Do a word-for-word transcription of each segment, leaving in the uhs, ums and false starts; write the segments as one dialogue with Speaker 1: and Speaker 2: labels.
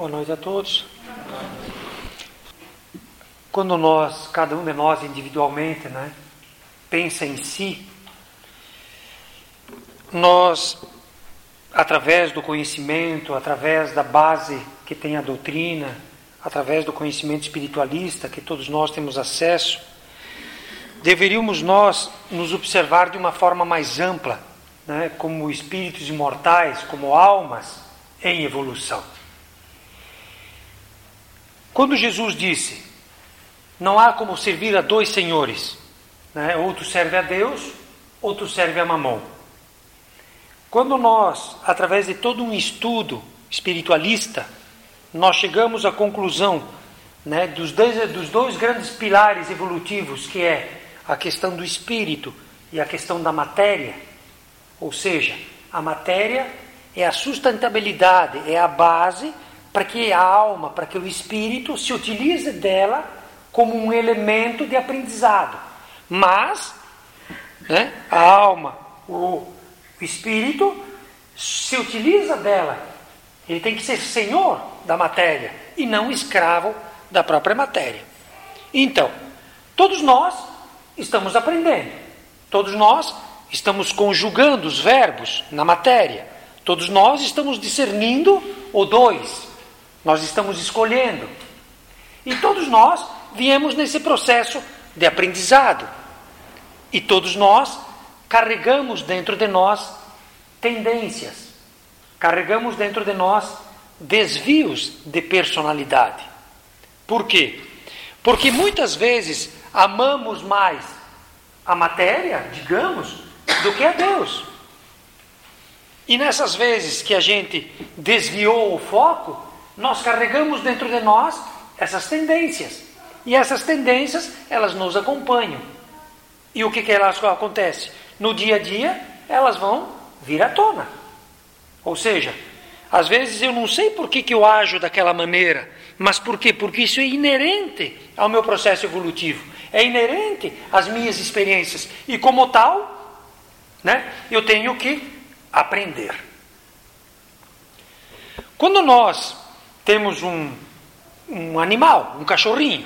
Speaker 1: Boa noite a todos. Quando nós, cada um de nós individualmente, né, pensa em si, nós, através do conhecimento, através da base que tem a doutrina, através do conhecimento espiritualista que todos nós temos acesso, deveríamos nós nos observar de uma forma mais ampla, né, como espíritos imortais, como almas em evolução. Quando Jesus disse, não há como servir a dois senhores, né, ou tu serve a Deus, ou tu serve a Mamon. Quando nós, através de todo um estudo espiritualista, nós chegamos à conclusão, né, dos, dois, dos dois grandes pilares evolutivos, que é a questão do espírito e a questão da matéria, ou seja, a matéria é a sustentabilidade, é a base para que a alma, para que o espírito se utilize dela como um elemento de aprendizado. Mas, né, a alma, o espírito, se utiliza dela. Ele tem que ser senhor da matéria e não escravo da própria matéria. Então, todos nós estamos aprendendo. Todos nós estamos conjugando os verbos na matéria. Todos nós estamos discernindo o dois. Nós estamos escolhendo. E todos nós viemos nesse processo de aprendizado. E todos nós carregamos dentro de nós tendências. Carregamos dentro de nós desvios de personalidade. Por quê? Porque muitas vezes amamos mais a matéria, digamos, do que a Deus. E nessas vezes que a gente desviou o foco, nós carregamos dentro de nós essas tendências. E essas tendências, elas nos acompanham. E o que que elas acontecem? No dia a dia, elas vão vir à tona. Ou seja, às vezes eu não sei por que que eu ajo daquela maneira, mas por quê? Porque isso é inerente ao meu processo evolutivo. É inerente às minhas experiências. E como tal, né, eu tenho que aprender. Quando nós temos um, um animal, um cachorrinho,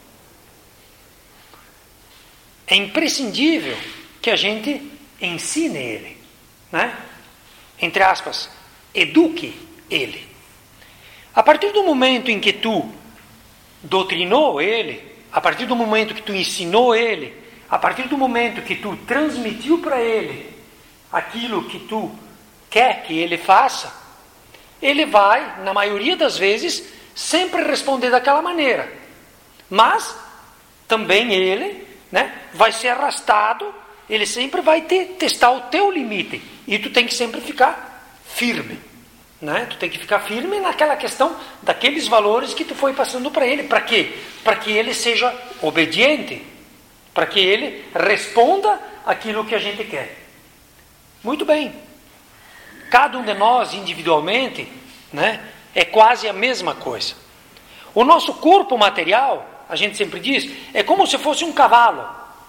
Speaker 1: é imprescindível que a gente ensine ele, né? Entre aspas, eduque ele. A partir do momento em que tu doutrinou ele, a partir do momento que tu ensinou ele, a partir do momento que tu transmitiu para ele aquilo que tu quer que ele faça, ele vai, na maioria das vezes, sempre responder daquela maneira. Mas também ele, né, vai ser arrastado, ele sempre vai te, testar o teu limite. E tu tem que sempre ficar firme. Né? Tu tem que ficar firme naquela questão daqueles valores que tu foi passando para ele. Para quê? Para que ele seja obediente. Para que ele responda aquilo que a gente quer. Muito bem. Cada um de nós individualmente, né, é quase a mesma coisa. O nosso corpo material, a gente sempre diz, é como se fosse um cavalo.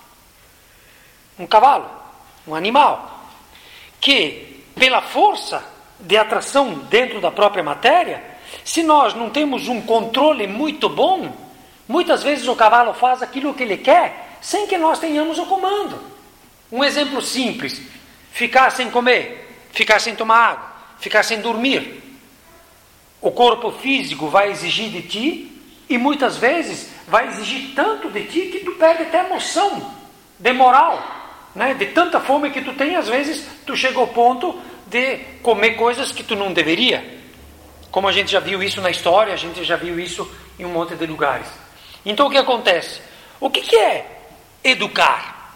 Speaker 1: Um cavalo, um animal, que pela força de atração dentro da própria matéria, se nós não temos um controle muito bom, muitas vezes o cavalo faz aquilo que ele quer, sem que nós tenhamos o comando. Um exemplo simples, ficar sem comer, ficar sem tomar água, ficar sem dormir. O corpo físico vai exigir de ti, e muitas vezes vai exigir tanto de ti que tu perde até noção de moral, né? De tanta fome que tu tem, às vezes tu chega ao ponto de comer coisas que tu não deveria. Como a gente já viu isso na história, a gente já viu isso em um monte de lugares. Então o que acontece? O que que é educar?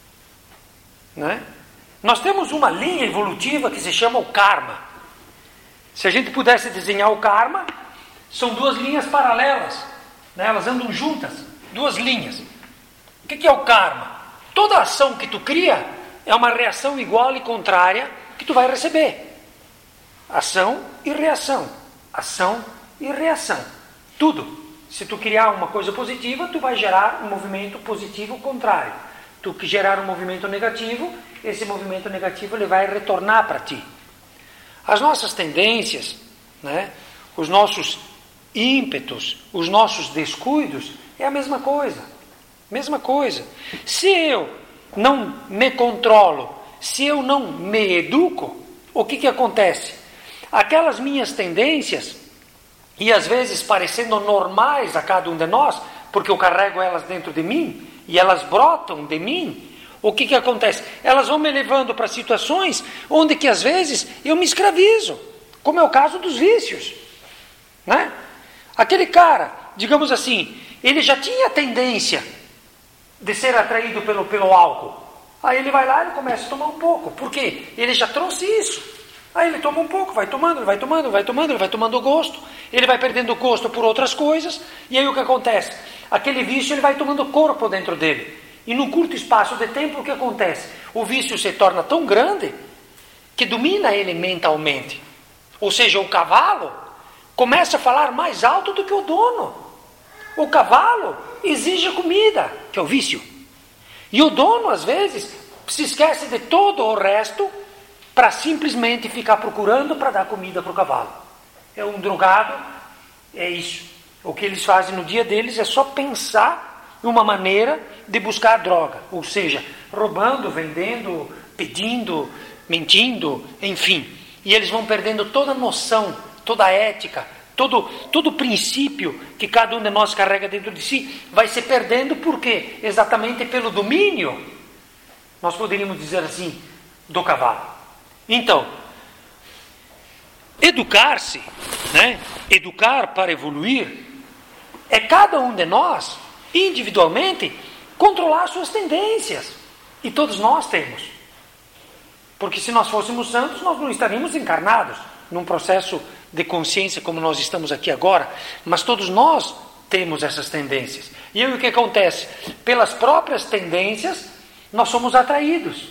Speaker 1: Né? Nós temos uma linha evolutiva que se chama o karma. Se a gente pudesse desenhar o karma, são duas linhas paralelas, né? Elas andam juntas, duas linhas. O que que é o karma? Toda ação que tu cria é uma reação igual e contrária que tu vai receber. Ação e reação. Ação e reação. Tudo. Se tu criar uma coisa positiva, tu vai gerar um movimento positivo contrário. Tu que gerar um movimento negativo, esse movimento negativo ele vai retornar para ti. As nossas tendências, né, os nossos ímpetos, os nossos descuidos, é a mesma coisa. Mesma coisa. Se eu não me controlo, se eu não me educo, o que que acontece? Aquelas minhas tendências, e às vezes parecendo normais a cada um de nós, porque eu carrego elas dentro de mim, e elas brotam de mim, o que que acontece? Elas vão me levando para situações onde que às vezes eu me escravizo, como é o caso dos vícios, né? Aquele cara, digamos assim, ele já tinha tendência de ser atraído pelo, pelo álcool. Aí ele vai lá e começa a tomar um pouco. Por quê? Ele já trouxe isso. Aí ele toma um pouco, vai tomando, vai tomando, vai tomando, ele vai tomando gosto. Ele vai perdendo gosto por outras coisas. E aí o que acontece? Aquele vício ele vai tomando corpo dentro dele. E num curto espaço de tempo o que acontece? O vício se torna tão grande que domina ele mentalmente. Ou seja, o cavalo começa a falar mais alto do que o dono. O cavalo exige comida, que é o vício. E o dono, às vezes, se esquece de todo o resto para simplesmente ficar procurando para dar comida para o cavalo. É um drogado, é isso. O que eles fazem no dia deles é só pensar uma maneira de buscar droga. Ou seja, roubando, vendendo, pedindo, mentindo, enfim. E eles vão perdendo toda a noção, toda a ética, todo, todo o princípio que cada um de nós carrega dentro de si, vai se perdendo por quê? Exatamente pelo domínio, nós poderíamos dizer assim, do cavalo. Então, educar-se, né? Educar para evoluir, é cada um de nós, individualmente, controlar suas tendências. E todos nós temos. Porque se nós fôssemos santos, nós não estaríamos encarnados num processo de consciência como nós estamos aqui agora. Mas todos nós temos essas tendências. E aí o que acontece? Pelas próprias tendências, nós somos atraídos.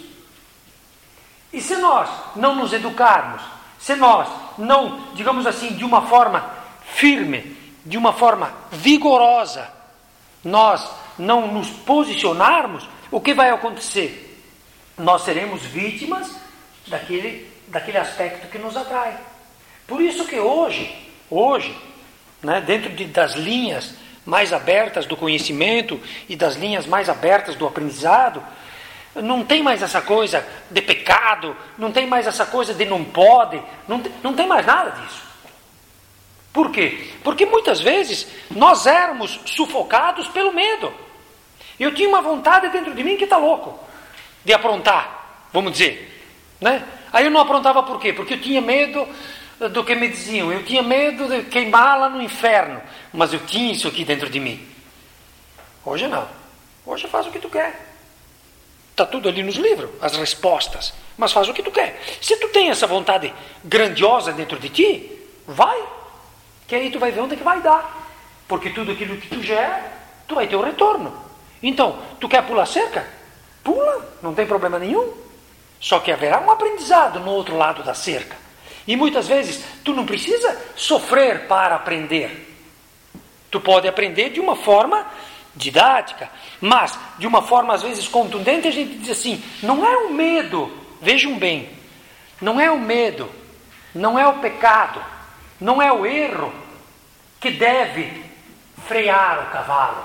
Speaker 1: E se nós não nos educarmos, se nós não, digamos assim, de uma forma firme, de uma forma vigorosa, nós não nos posicionarmos, o que vai acontecer? Nós seremos vítimas daquele, daquele aspecto que nos atrai. Por isso que hoje, hoje, né, dentro de, das linhas mais abertas do conhecimento e das linhas mais abertas do aprendizado, não tem mais essa coisa de pecado, não tem mais essa coisa de não pode, não tem, não tem mais nada disso. Por quê? Porque muitas vezes nós éramos sufocados pelo medo. Eu tinha uma vontade dentro de mim que está louco, de aprontar, vamos dizer, né? Aí eu não aprontava por quê? Porque eu tinha medo do que me diziam, eu tinha medo de queimar lá no inferno, mas eu tinha isso aqui dentro de mim. Hoje não, hoje faz o que tu quer. Está tudo ali nos livros, as respostas, mas faz o que tu quer. Se tu tem essa vontade grandiosa dentro de ti, vai, que aí tu vai ver onde é que vai dar, porque tudo aquilo que tu gera, tu vai ter o retorno. Então, tu quer pular cerca? Pula, não tem problema nenhum. Só que haverá um aprendizado no outro lado da cerca. E muitas vezes, tu não precisa sofrer para aprender. Tu pode aprender de uma forma didática, mas de uma forma às vezes contundente. A gente diz assim, não é o medo, vejam bem, não é o medo, não é o pecado, não é o erro que deve frear o cavalo.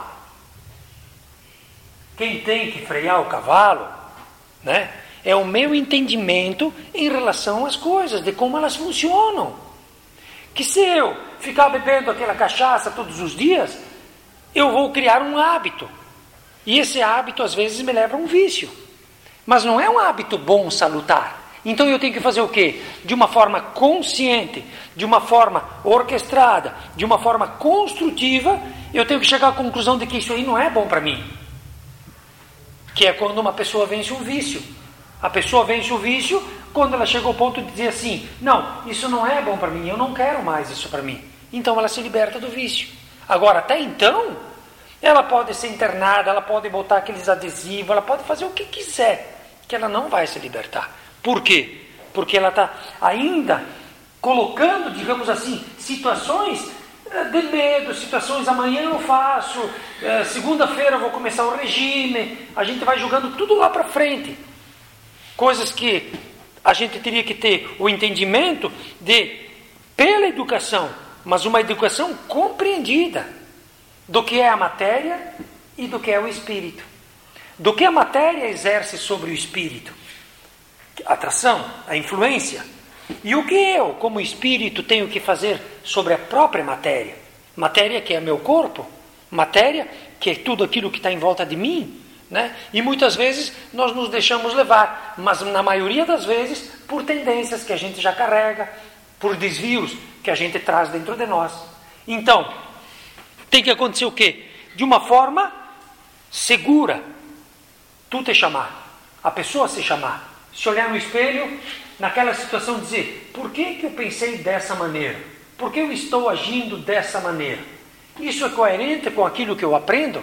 Speaker 1: Quem tem que frear o cavalo, né, é o meu entendimento em relação às coisas, de como elas funcionam. Que se eu ficar bebendo aquela cachaça todos os dias, eu vou criar um hábito. E esse hábito às vezes me leva a um vício. Mas não é um hábito bom, salutar. Então eu tenho que fazer o quê? De uma forma consciente, de uma forma orquestrada, de uma forma construtiva, eu tenho que chegar à conclusão de que isso aí não é bom para mim. Que é quando uma pessoa vence um vício. A pessoa vence o vício quando ela chega ao ponto de dizer assim, não, isso não é bom para mim, eu não quero mais isso para mim. Então ela se liberta do vício. Agora, até então, ela pode ser internada, ela pode botar aqueles adesivos, ela pode fazer o que quiser, que ela não vai se libertar. Por quê? Porque ela está ainda colocando, digamos assim, situações de medo, situações, amanhã eu faço, segunda-feira eu vou começar o regime, a gente vai jogando tudo lá para frente. Coisas que a gente teria que ter o entendimento de, pela educação, mas uma educação compreendida do que é a matéria e do que é o espírito. Do que a matéria exerce sobre o espírito, a atração, a influência, e o que eu, como espírito, tenho que fazer sobre a própria matéria. Matéria que é meu corpo, matéria que é tudo aquilo que está em volta de mim, né? E muitas vezes nós nos deixamos levar, mas na maioria das vezes por tendências que a gente já carrega, por desvios que a gente traz dentro de nós. Então, tem que acontecer o quê? De uma forma segura, tu te chamar, a pessoa se chamar, se olhar no espelho, naquela situação dizer, por que que eu pensei dessa maneira? Por que eu estou agindo dessa maneira? Isso é coerente com aquilo que eu aprendo?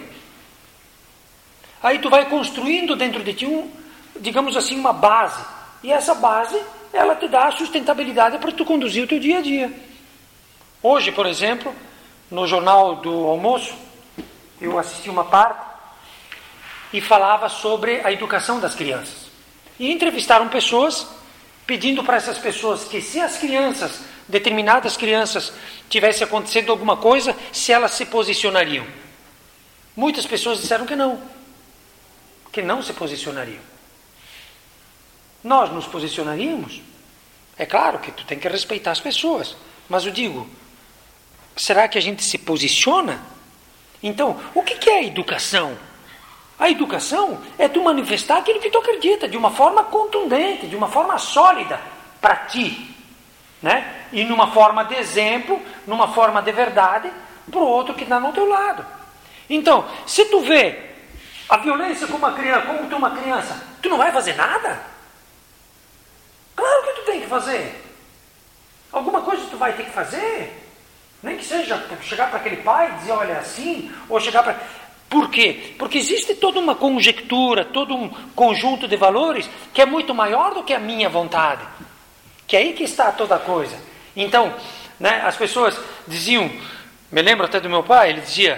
Speaker 1: Aí tu vai construindo dentro de ti, um, digamos assim, uma base. E essa base, ela te dá a sustentabilidade para tu conduzir o teu dia a dia. Hoje, por exemplo, no jornal do almoço, eu assisti uma parte e falava sobre a educação das crianças. E entrevistaram pessoas, pedindo para essas pessoas que se as crianças, determinadas crianças, tivesse acontecido alguma coisa, se elas se posicionariam. Muitas pessoas disseram que não, que não se posicionariam. Nós nos posicionaríamos? É claro que tu tem que respeitar as pessoas, mas eu digo, será que a gente se posiciona? Então, o que é a educação? A educação é tu manifestar aquilo que tu acredita, de uma forma contundente, de uma forma sólida para ti, né? E numa forma de exemplo, numa forma de verdade, para o outro que está no teu lado. Então, se tu vê a violência como uma criança, como tu é uma criança, tu não vai fazer nada? Claro que tu tem que fazer. Alguma coisa tu vai ter que fazer. Nem que seja chegar para aquele pai e dizer, olha, assim, ou chegar para... Por quê? Porque existe toda uma conjectura, todo um conjunto de valores que é muito maior do que a minha vontade. Que é aí que está toda a coisa. Então, né, as pessoas diziam, me lembro até do meu pai, ele dizia,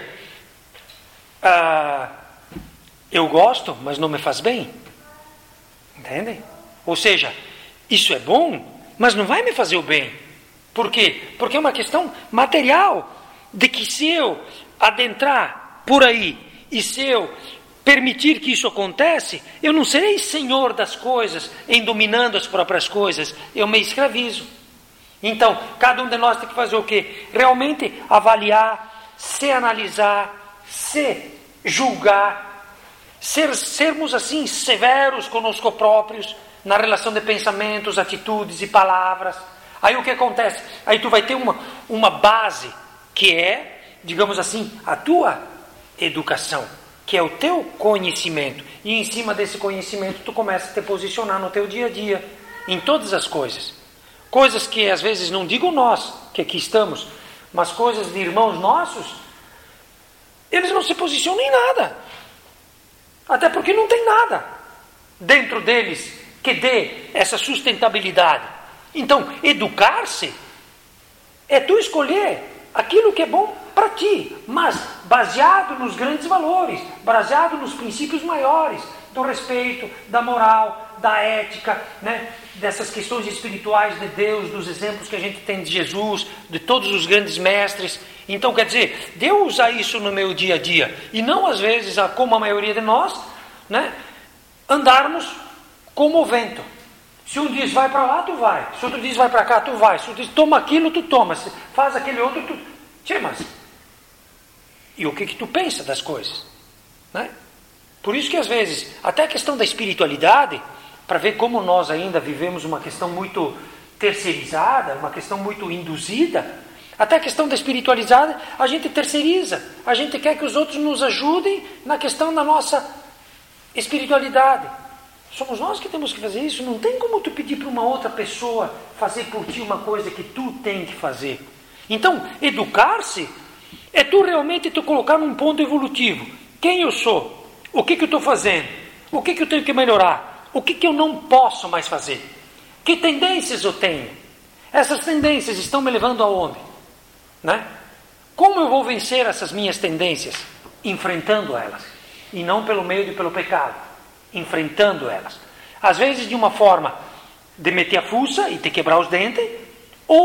Speaker 1: ah, eu gosto, mas não me faz bem. Entendem? Ou seja, isso é bom, mas não vai me fazer o bem. Por quê? Porque é uma questão material, de que se eu adentrar por aí, e se eu permitir que isso aconteça, eu não serei senhor das coisas, em dominando as próprias coisas, eu me escravizo. Então, cada um de nós tem que fazer o quê? Realmente avaliar, se analisar, se julgar, ser, sermos assim severos conosco próprios, na relação de pensamentos, atitudes e palavras. Aí o que acontece? Aí tu vai ter uma, uma base, que é, digamos assim, a tua educação, que é o teu conhecimento, e em cima desse conhecimento tu começa a te posicionar no teu dia a dia, em todas as coisas, coisas que às vezes não digo nós, que aqui estamos, mas coisas de irmãos nossos, eles não se posicionam em nada, até porque não tem nada dentro deles que dê essa sustentabilidade. Então, educar-se é tu escolher aquilo que é bom para ti, mas baseado nos grandes valores, baseado nos princípios maiores, do respeito, da moral, da ética, né? Dessas questões espirituais de Deus, dos exemplos que a gente tem de Jesus, de todos os grandes mestres. Então, quer dizer, Deus usa isso no meu dia a dia, e não às vezes, como a maioria de nós, né? Andarmos como o vento. Se um diz vai para lá, tu vai. Se outro diz vai para cá, tu vai. Se outro diz toma aquilo, tu toma. Se faz aquele outro, tu... Tchê, mas... E o que que tu pensa das coisas? Né? Por isso que às vezes, até a questão da espiritualidade, para ver como nós ainda vivemos uma questão muito terceirizada, uma questão muito induzida, até a questão da espiritualidade, a gente terceiriza. A gente quer que os outros nos ajudem na questão da nossa espiritualidade. Somos nós que temos que fazer isso. Não tem como tu pedir para uma outra pessoa fazer por ti uma coisa que tu tem que fazer. Então, educar-se é tu realmente tu colocar num ponto evolutivo. Quem eu sou? O que que eu estou fazendo? O que que eu tenho que melhorar? O que que eu não posso mais fazer? Que tendências eu tenho? Essas tendências estão me levando aonde? Né? Como eu vou vencer essas minhas tendências? Enfrentando elas. E não pelo medo e pelo pecado. Enfrentando elas. Às vezes de uma forma de meter a fuça e te quebrar os dentes, ou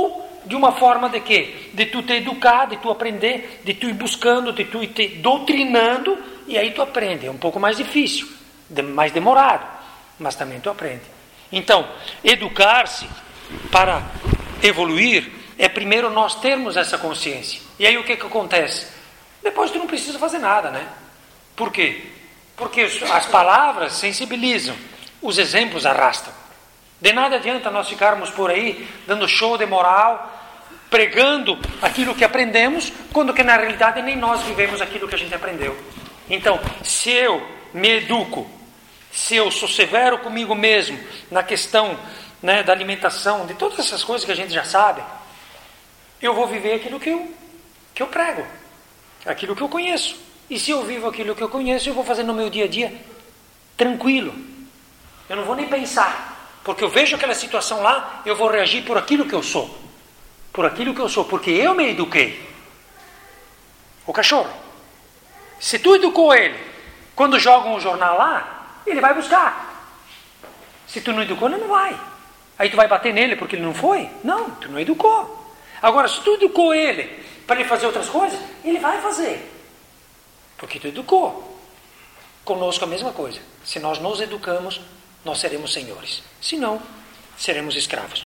Speaker 1: de uma forma de quê? De tu te educar, de tu aprender, de tu ir buscando, de tu ir te doutrinando, e aí tu aprende. É um pouco mais difícil, mais demorado, mas também tu aprende. Então, educar-se para evoluir é primeiro nós termos essa consciência. E aí o que que acontece? Depois tu não precisa fazer nada, né? Por quê? Porque as palavras sensibilizam, os exemplos arrastam. De nada adianta nós ficarmos por aí dando show de moral, pregando aquilo que aprendemos, quando que na realidade nem nós vivemos aquilo que a gente aprendeu. Então, se eu me educo, se eu sou severo comigo mesmo na questão, né, da alimentação, de todas essas coisas que a gente já sabe, eu vou viver aquilo que eu, que eu prego, aquilo que eu conheço. E se eu vivo aquilo que eu conheço, eu vou fazer no meu dia a dia tranquilo. Eu não vou nem pensar. Porque eu vejo aquela situação lá, eu vou reagir por aquilo que eu sou. Por aquilo que eu sou, porque eu me eduquei. O cachorro. Se tu educou ele, quando jogam um jornal lá, ele vai buscar. Se tu não educou, ele não vai. Aí tu vai bater nele porque ele não foi? Não, tu não educou. Agora, se tu educou ele para ele fazer outras coisas, ele vai fazer. Porque tu educou. Conosco a mesma coisa. Se nós nos educamos, nós seremos senhores. Se não, seremos escravos.